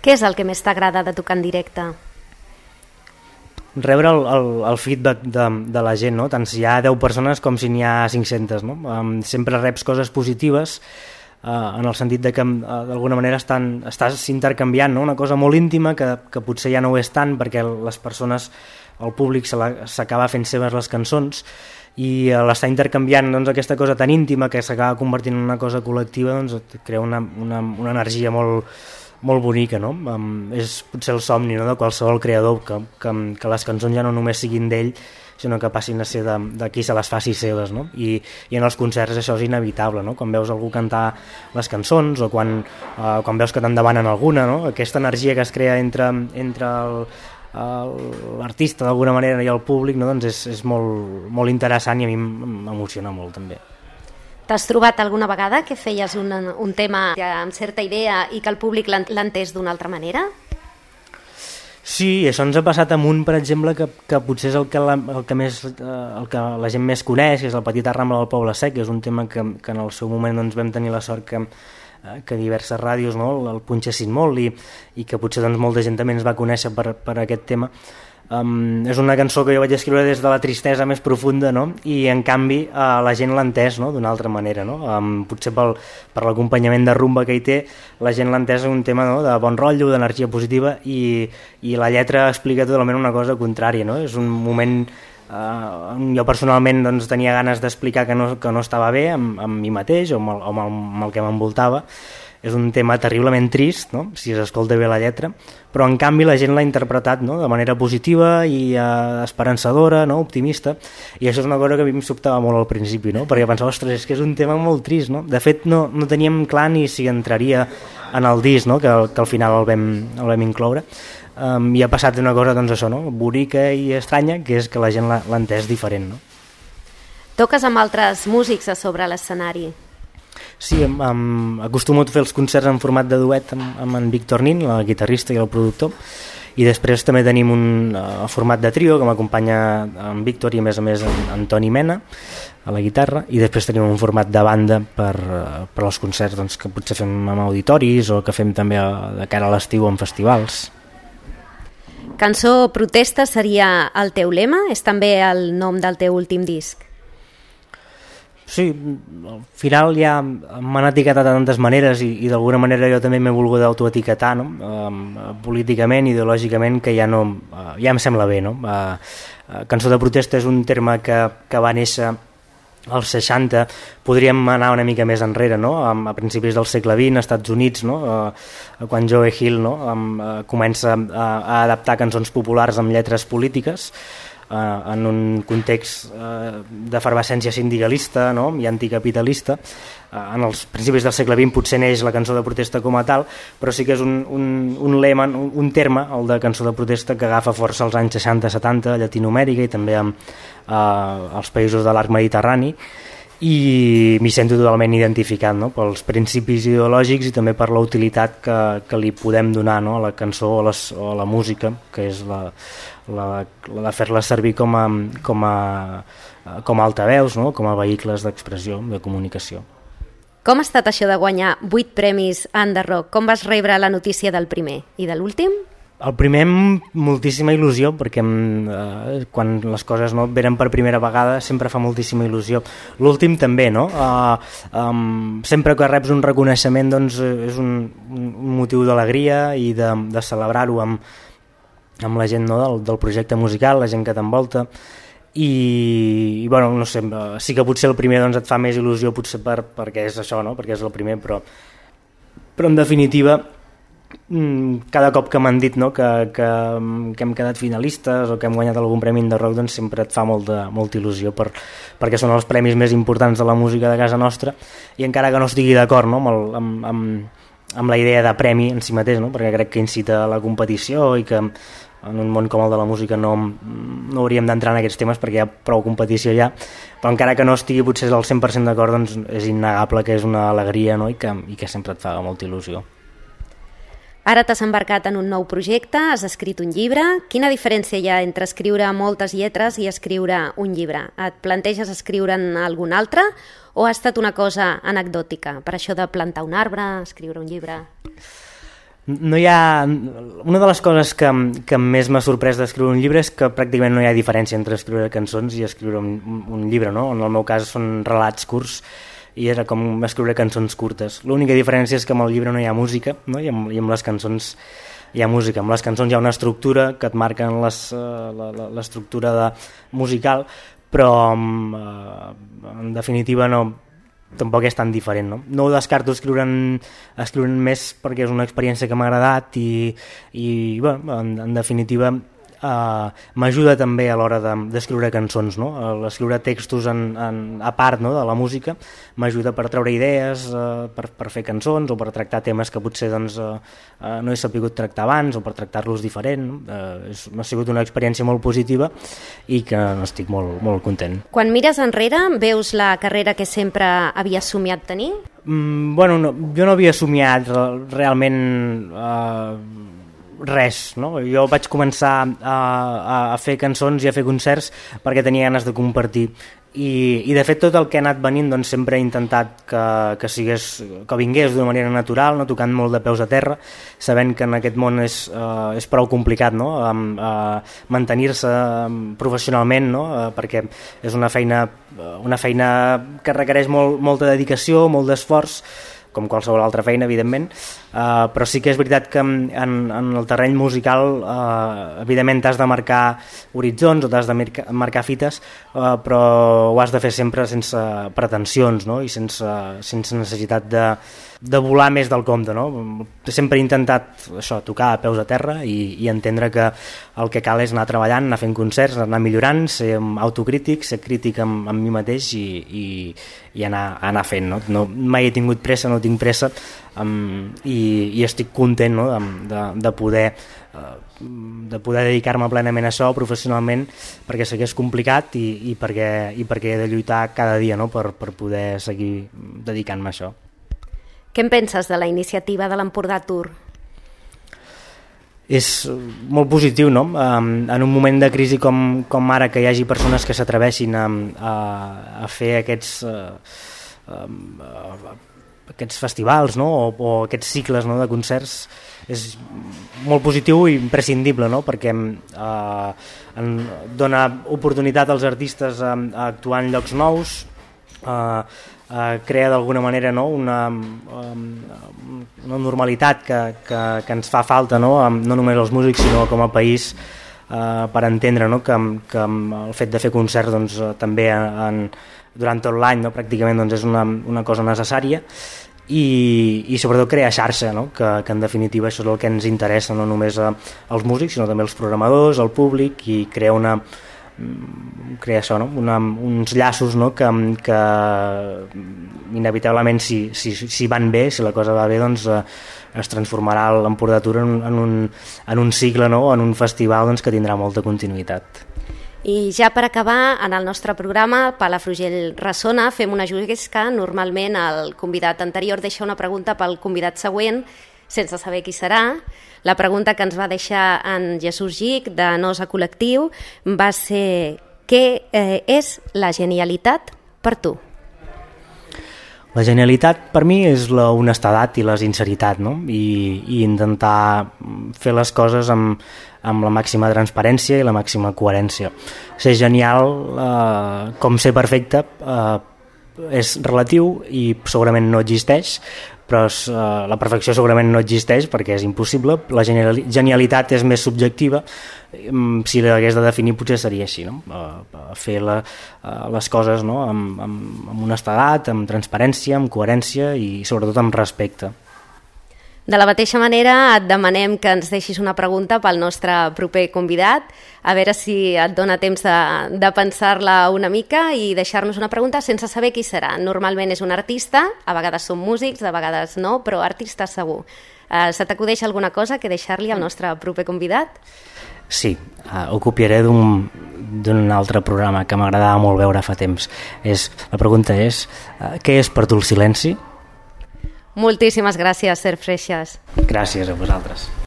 Què és el que més t'agrada de tocar en directe? Rebre el feedback de la gent, no? Tant si hi ha 10 persones com si n'hi ha 500, no? Sempre reps coses positives, en el sentit de que d'alguna manera estàs intercanviant, no? Una cosa molt íntima que potser ja no ho és tant perquè les persones, el públic s'acaba fent seves les cançons, i l'estar intercanviant, doncs, aquesta cosa tan íntima que s'acaba convertint en una cosa col·lectiva, doncs, et crea una energia molt bonica, no? És potser el somni, no?, de qualsevol creador, que les cançons ja no només siguin d'ell, sinó que passin a ser de qui se les faci seves, no? I en els concerts això és inevitable, no? Quan veus algú cantar les cançons o quan veus que te'n demanen alguna, no? Aquesta energia que es crea entre l'artista d'alguna manera i el públic, no? Doncs és molt interessant i a mi m'emociona molt també. T'has trobat alguna vegada que feies un tema amb certa idea i que el públic l'ha entès d'una altra manera? Sí, això ens ha passat amb un, per exemple, que potser és el que la gent més coneix, que és el Petita Rambla del Poble Sec, que és un tema que en el seu moment doncs, vam tenir la sort que diverses ràdios, no, el punxessin molt i que potser doncs, molta gent també ens va conèixer per aquest tema. És una cançó que jo vaig escriure des de la tristesa més profunda, no? I en canvi la gent l'ha entès, no?, d'una altra manera, no? Potser per l'acompanyament de rumba que hi té, la gent l'ha entès un tema, no?, de bon rotllo, d'energia positiva, i la lletra explica totalment una cosa contrària, no? És un moment jo personalment doncs, tenia ganes d'explicar que no estava bé amb mi mateix o amb el que m'envoltava. És un tema terriblement trist, no?, si s'escolta bé la lletra, però en canvi la gent l'ha interpretat, no?, de manera positiva i esperançadora, no?, optimista, i això és una cosa que a mi em sobtava molt al principi, no?, perquè pensava, ostres, és que és un tema molt trist, no? De fet no teníem clar ni si entraria en el disc, no?, que al final el vam incloure, i ha passat una cosa, doncs això, no?, bonica i estranya, que és que la gent l'ha entès diferent, no? Toques amb altres músics a sobre l'escenari? Sí, acostumo a fer els concerts en format de duet amb en Víctor Nin, el guitarrista i el productor, i després també tenim un format de trio que m'acompanya en Víctor i a més en Toni Mena a la guitarra, i després tenim un format de banda per als concerts, doncs, que potser fem amb auditoris o que fem també de cara a l'estiu en festivals. Cançó Protesta seria el teu lema? És també el nom del teu últim disc? Sí, al final ja m'han etiquetat de tantes maneres i d'alguna manera jo també m'he volgut autoetiquetar, no? Políticament, ideològicament, que ja em sembla bé, no? Cançó de protesta és un terme que va néixer als 60, podríem anar una mica més enrere, no? A principis del segle XX, als Estats Units, no? Quan Joe Hill, no? Comença a adaptar cançons populars amb lletres polítiques, en un context d'efervescència sindicalista, no?, i anticapitalista. En els principis del segle XX potser neix la cançó de protesta com a tal, però sí que és un lema, un terme, el de cançó de protesta, que agafa força als anys 60-70 a Llatinoamèrica i també als països de l'arc mediterrani, i m'hi sento totalment identificat, no?, pels principis ideològics i també per la utilitat que li podem donar, no?, a la cançó o a la música, que és la de fer-la servir com a altaveus, no?, com a vehicles d'expressió, de comunicació. Com ha estat això de guanyar 8 premis Under Rock? Com vas rebre la notícia del primer i de l'últim? El primer amb moltíssima il·lusió, perquè quan les coses no venen per primera vegada sempre fa moltíssima il·lusió. L'últim també, no? Sempre que reps un reconeixement, doncs, és un motiu d'alegria i de celebrar-ho amb la gent, no?, del projecte musical, la gent que t'envolta, i bueno, no sé, sí que potser el primer doncs, et fa més il·lusió potser perquè és això, no?, perquè és el primer, però en definitiva cada cop que m'han dit, no?, que hem quedat finalistes o que hem guanyat algun premi de rock, doncs sempre et fa molta il·lusió perquè són els premis més importants de la música de casa nostra, i encara que no estigui d'acord, no?, amb la idea de premi en si mateix, no?, perquè crec que incita a la competició i que en un món com el de la música no hauríem d'entrar en aquests temes perquè hi ha prou competició ja, però encara que no estigui potser al 100% d'acord, doncs és innegable que és una alegria, no?, i que sempre et fa molta il·lusió. Ara t'has embarcat en un nou projecte, has escrit un llibre. Quina diferència hi ha entre escriure moltes lletres i escriure un llibre? Et planteges escriure'n algun altre o ha estat una cosa anecdòtica per això de plantar un arbre, escriure un llibre? No hi ha... Una de les coses que més m'ha sorprès d'escriure un llibre és que pràcticament no hi ha diferència entre escriure cançons i escriure un llibre, no? En el meu cas són relats curts i era com escriure cançons curtes. L'única diferència és que amb el llibre no hi ha música, no? I amb les cançons hi ha música. Amb les cançons hi ha una estructura que et marquen l'estructura musical, però en definitiva no... tampoc és tan diferent, no? No ho descarto escriure'n més perquè és una experiència que m'ha agradat i bueno, en definitiva m'ajuda també a l'hora d'escriure cançons, no? L'escriure textos a part, no? De la música m'ajuda per treure idees, per fer cançons o per tractar temes que potser doncs, no he sabut tractar abans o per tractar-los diferent, no? Ha sigut una experiència molt positiva i que estic molt, molt content. Quan mires enrere, veus la carrera que sempre havies somiat tenir? Bueno, no, jo no havia somiat realment res, no? Jo vaig començar a fer cançons i a fer concerts perquè tenia ganes de compartir i de fet tot el que ha anat venint doncs, sempre he intentat que vingués d'una manera natural, no? Tocant molt de peus a terra, sabent que en aquest món és prou complicat, no? Mantenir-se professionalment, no? Perquè és una feina que requereix molta dedicació, molt d'esforç, com qualsevol altra feina, evidentment, però sí que és veritat que en el terreny musical evidentment t'has de marcar horitzons o t'has de marcar fites, però ho has de fer sempre sense pretensions, no? I sense necessitat de volar més del compte, no? Sempre he intentat això, tocar a peus a terra i entendre que el que cal és anar treballant, anar fent concerts, anar millorant, ser autocrític, ser crític amb mi mateix i anar fent, no? Mai he tingut pressa, no tinc pressa, i estic content, no? de poder dedicar-me plenament a això professionalment, perquè sé que és complicat i perquè he de lluitar cada dia, no? per poder seguir dedicant-me a això. Què en penses de la iniciativa de l'Empordà Tour? És molt positiu, no? En un moment de crisi com ara, que hi hagi persones que s'atreveixin a fer aquests festivals, no? o aquests cicles, no? De concerts, és molt positiu i imprescindible, no? Perquè dona oportunitat als artistes a actuar en llocs nous, crea d'alguna manera, no? una normalitat que ens fa falta, no? No només els músics sinó com a país, per entendre, no? que el fet de fer concerts doncs, també durant tot l'any, no? Pràcticament doncs, és una cosa necessària i sobretot crear xarxa, no? que en definitiva això és el que ens interessa, no només als músics sinó també als programadors, al públic, i crear això, no? Uns llaços, no? que inevitablement si van bé, si la cosa va bé, doncs es transformarà l'Empordà Tour en un cicle, no? En un festival doncs, que tindrà molta continuïtat. I ja per acabar, en el nostre programa Palafrugell Ressona fem una juguesca que és que normalment el convidat anterior deixa una pregunta pel convidat següent sense saber qui serà. La pregunta que ens va deixar en Jesús Gic de Nosa Col·lectiu va ser: què és la genialitat per tu? La genialitat per mi és la honestedat i la sinceritat, no? I intentar fer les coses amb la màxima transparència i la màxima coherència. Ser genial, com ser perfecte, és relatiu i segurament no existeix, però la perfecció segurament no existeix perquè és impossible. La genialitat és més subjectiva. Si l'hagués de definir potser seria així, no? Fer les coses, no? amb honestedat, amb transparència, amb coherència i sobretot amb respecte. De la mateixa manera et demanem que ens deixis una pregunta pel nostre proper convidat, a veure si et dona temps de pensar-la una mica i deixar-nos una pregunta sense saber qui serà. Normalment és un artista, a vegades són músics, a vegades no, però artista segur. Se t'acudeix alguna cosa que deixar-li al nostre proper convidat? Sí, ho copiaré d'un altre programa que m'agradava molt veure fa temps. La pregunta és: què és per tu el silenci? Moltíssimes gràcies, Serg Freixas. Gràcies a vosaltres.